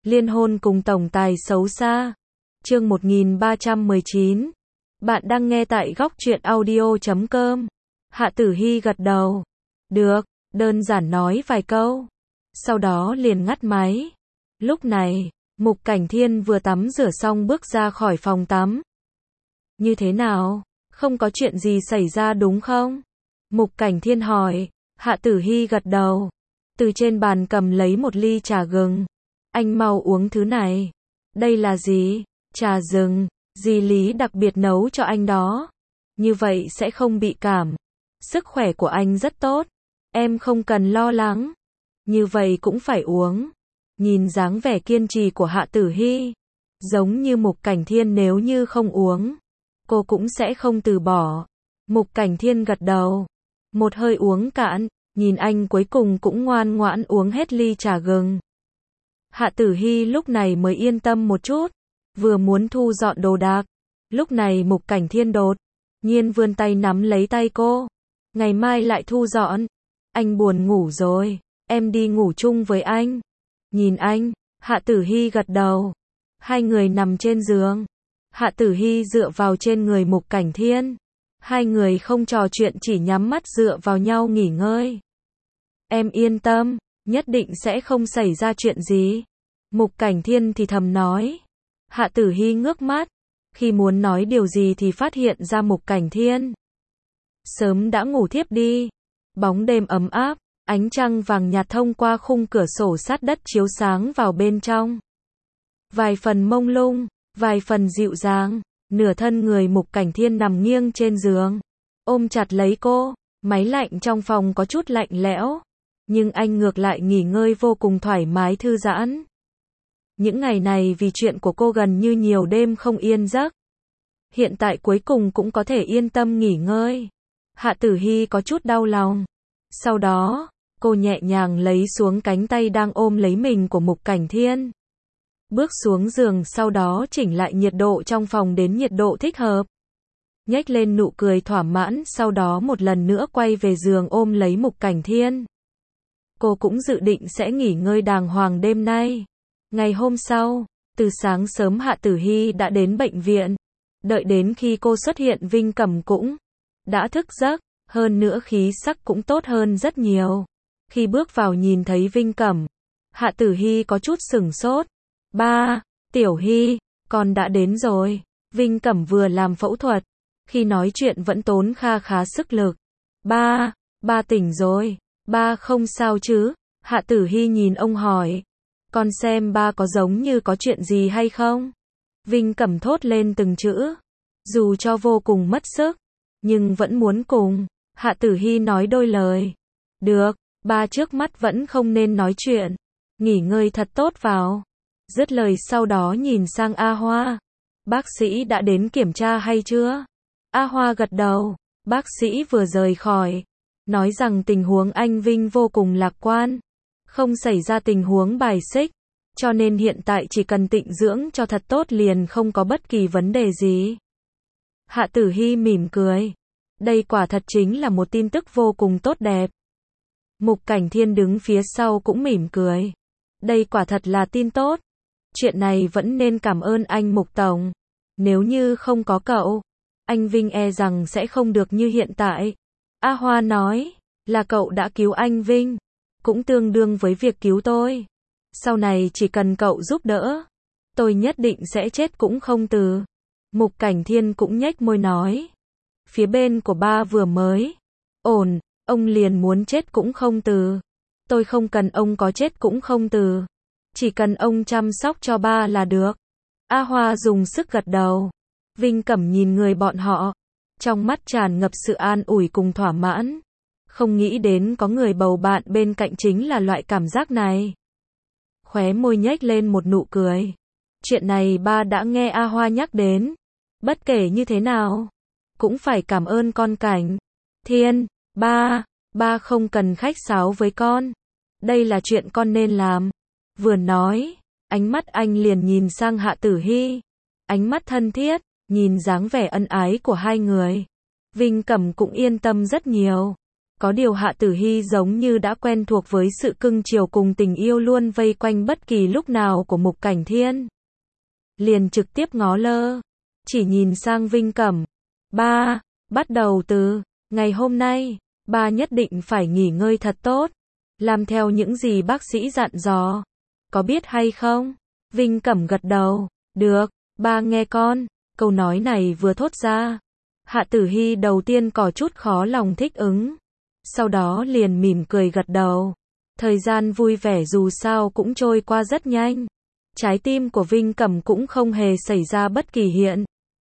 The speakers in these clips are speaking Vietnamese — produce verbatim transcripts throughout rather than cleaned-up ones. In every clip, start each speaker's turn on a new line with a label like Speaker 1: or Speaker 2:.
Speaker 1: Liên hôn cùng tổng tài xấu xa. Chương một nghìn ba trăm mười chín. Bạn đang nghe tại góc truyện audio chấm com. Hạ Tử Hy gật đầu. Được, đơn giản nói vài câu. Sau đó liền ngắt máy. Lúc này, Mục Cảnh Thiên vừa tắm rửa xong bước ra khỏi phòng tắm. Như thế nào? Không có chuyện gì xảy ra đúng không? Mục Cảnh Thiên hỏi. Hạ Tử Hy gật đầu. Từ trên bàn cầm lấy một ly trà gừng. Anh mau uống thứ này. Đây là gì? Trà rừng. Dì Lý đặc biệt nấu cho anh đó. Như vậy sẽ không bị cảm. Sức khỏe của anh rất tốt. Em không cần lo lắng. Như vậy cũng phải uống. Nhìn dáng vẻ kiên trì của Hạ Tử Hy. Giống như Mục Cảnh Thiên nếu như không uống. Cô cũng sẽ không từ bỏ. Mục Cảnh Thiên gật đầu. Một hơi uống cạn. Nhìn anh cuối cùng cũng ngoan ngoãn uống hết ly trà gừng. Hạ Tử Hy lúc này mới yên tâm một chút. Vừa muốn thu dọn đồ đạc. Lúc này Mục Cảnh Thiên đột nhiên vươn tay nắm lấy tay cô. Ngày mai lại thu dọn. Anh buồn ngủ rồi. Em đi ngủ chung với anh. Nhìn anh. Hạ Tử Hy gật đầu. Hai người nằm trên giường. Hạ Tử Hy dựa vào trên người Mục Cảnh Thiên. Hai người không trò chuyện chỉ nhắm mắt dựa vào nhau nghỉ ngơi. Em yên tâm, nhất định sẽ không xảy ra chuyện gì. Mục Cảnh Thiên thì thầm nói. Hạ Tử Hy ngước mắt. Khi muốn nói điều gì thì phát hiện ra Mục Cảnh Thiên sớm đã ngủ thiếp đi. Bóng đêm ấm áp, ánh trăng vàng nhạt thông qua khung cửa sổ sát đất chiếu sáng vào bên trong. Vài phần mông lung, vài phần dịu dàng. Nửa thân người Mục Cảnh Thiên nằm nghiêng trên giường, ôm chặt lấy cô. Máy lạnh trong phòng có chút lạnh lẽo, nhưng anh ngược lại nghỉ ngơi vô cùng thoải mái thư giãn. Những ngày này vì chuyện của cô gần như nhiều đêm không yên giấc. Hiện tại cuối cùng cũng có thể yên tâm nghỉ ngơi. Hạ Tử Hy có chút đau lòng. Sau đó, cô nhẹ nhàng lấy xuống cánh tay đang ôm lấy mình của Mục Cảnh Thiên. Bước xuống giường sau đó chỉnh lại nhiệt độ trong phòng đến nhiệt độ thích hợp. Nhếch lên nụ cười thỏa mãn sau đó một lần nữa quay về giường ôm lấy Mục Cảnh Thiên. Cô cũng dự định sẽ nghỉ ngơi đàng hoàng đêm nay. Ngày hôm sau, từ sáng sớm Hạ Tử Hy đã đến bệnh viện. Đợi đến khi cô xuất hiện Vinh Cẩm cũng đã thức giấc, hơn nữa khí sắc cũng tốt hơn rất nhiều. Khi bước vào nhìn thấy Vinh Cẩm, Hạ Tử Hy có chút sửng sốt. Ba, Tiểu Hy, con đã đến rồi. Vinh Cẩm vừa làm phẫu thuật, khi nói chuyện vẫn tốn kha khá sức lực. Ba, ba tỉnh rồi. Ba không sao chứ? Hạ Tử Hy nhìn ông hỏi. Con xem ba có giống như có chuyện gì hay không? Vinh Cẩm thốt lên từng chữ. Dù cho vô cùng mất sức, nhưng vẫn muốn cùng Hạ Tử Hy nói đôi lời. Được, ba trước mắt vẫn không nên nói chuyện. Nghỉ ngơi thật tốt vào. Dứt lời sau đó nhìn sang A Hoa. Bác sĩ đã đến kiểm tra hay chưa? A Hoa gật đầu. Bác sĩ vừa rời khỏi, nói rằng tình huống anh Vinh vô cùng lạc quan. Không xảy ra tình huống bài xích. Cho nên hiện tại chỉ cần tịnh dưỡng cho thật tốt liền không có bất kỳ vấn đề gì. Hạ Tử Hy mỉm cười. Đây quả thật chính là một tin tức vô cùng tốt đẹp. Mục Cảnh Thiên đứng phía sau cũng mỉm cười. Đây quả thật là tin tốt. Chuyện này vẫn nên cảm ơn anh Mục Tổng. Nếu như không có cậu, anh Vinh e rằng sẽ không được như hiện tại. A Hoa nói, là cậu đã cứu anh Vinh, cũng tương đương với việc cứu tôi. Sau này chỉ cần cậu giúp đỡ, tôi nhất định sẽ chết cũng không từ. Mục Cảnh Thiên cũng nhếch môi nói. Phía bên của ba vừa mới ổn, ông liền muốn chết cũng không từ. Tôi không cần ông có chết cũng không từ. Chỉ cần ông chăm sóc cho ba là được. A Hoa dùng sức gật đầu. Vinh Cẩm nhìn người bọn họ, trong mắt tràn ngập sự an ủi cùng thỏa mãn. Không nghĩ đến có người bầu bạn bên cạnh chính là loại cảm giác này. Khóe môi nhếch lên một nụ cười. Chuyện này ba đã nghe A Hoa nhắc đến. Bất kể như thế nào, cũng phải cảm ơn con Cảnh Thiên. Ba, ba không cần khách sáo với con. Đây là chuyện con nên làm. Vừa nói, ánh mắt anh liền nhìn sang Hạ Tử Hy. Ánh mắt thân thiết, nhìn dáng vẻ ân ái của hai người. Vinh Cẩm cũng yên tâm rất nhiều. Có điều Hạ Tử Hy giống như đã quen thuộc với sự cưng chiều cùng tình yêu luôn vây quanh bất kỳ lúc nào của Mục Cảnh Thiên. Liền trực tiếp ngó lơ, chỉ nhìn sang Vinh Cẩm. Ba, bắt đầu từ ngày hôm nay, ba nhất định phải nghỉ ngơi thật tốt, làm theo những gì bác sĩ dặn dò. Có biết hay không? Vinh Cẩm gật đầu. Được, ba nghe con. Câu nói này vừa thốt ra, Hạ Tử Hy đầu tiên có chút khó lòng thích ứng. Sau đó liền mỉm cười gật đầu. Thời gian vui vẻ dù sao cũng trôi qua rất nhanh. Trái tim của Vinh Cẩm cũng không hề xảy ra bất kỳ hiện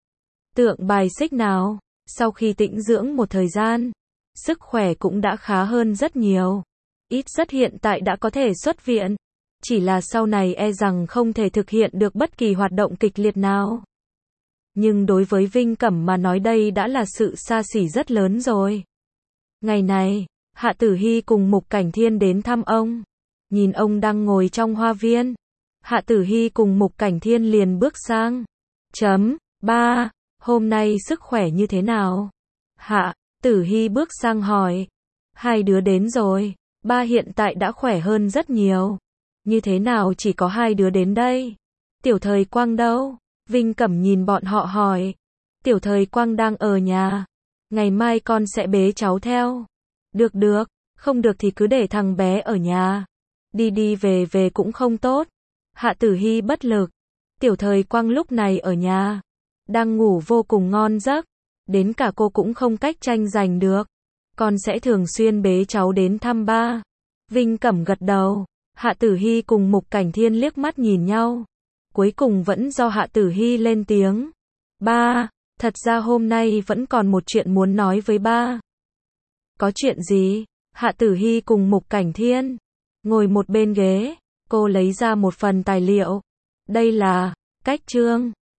Speaker 1: tượng bài xích nào. Sau khi tĩnh dưỡng một thời gian, sức khỏe cũng đã khá hơn rất nhiều. Ít rất hiện tại đã có thể xuất viện. Chỉ là sau này e rằng không thể thực hiện được bất kỳ hoạt động kịch liệt nào. Nhưng đối với Vinh Cẩm mà nói đây đã là sự xa xỉ rất lớn rồi. Ngày này, Hạ Tử Hy cùng Mục Cảnh Thiên đến thăm ông. Nhìn ông đang ngồi trong hoa viên, Hạ Tử Hy cùng Mục Cảnh Thiên liền bước sang. Chấm, ba, hôm nay sức khỏe như thế nào? Hạ Tử Hy bước sang hỏi. Hai đứa đến rồi, ba hiện tại đã khỏe hơn rất nhiều. Như thế nào chỉ có hai đứa đến đây? Tiểu Thời Quang đâu? Vinh Cẩm nhìn bọn họ hỏi. Tiểu Thời Quang đang ở nhà. Ngày mai con sẽ bế cháu theo. Được được, không được thì cứ để thằng bé ở nhà. Đi đi về về cũng không tốt. Hạ Tử Hy bất lực. Tiểu Thời Quang lúc này ở nhà, đang ngủ vô cùng ngon giấc. Đến cả cô cũng không cách tranh giành được. Con sẽ thường xuyên bế cháu đến thăm ba. Vinh Cẩm gật đầu. Hạ Tử Hy cùng Mục Cảnh Thiên liếc mắt nhìn nhau. Cuối cùng vẫn do Hạ Tử Hy lên tiếng. Ba, thật ra hôm nay vẫn còn một chuyện muốn nói với ba. Có chuyện gì? Hạ Tử Hy cùng Mục Cảnh Thiên ngồi một bên ghế. Cô lấy ra một phần tài liệu. Đây là cách chương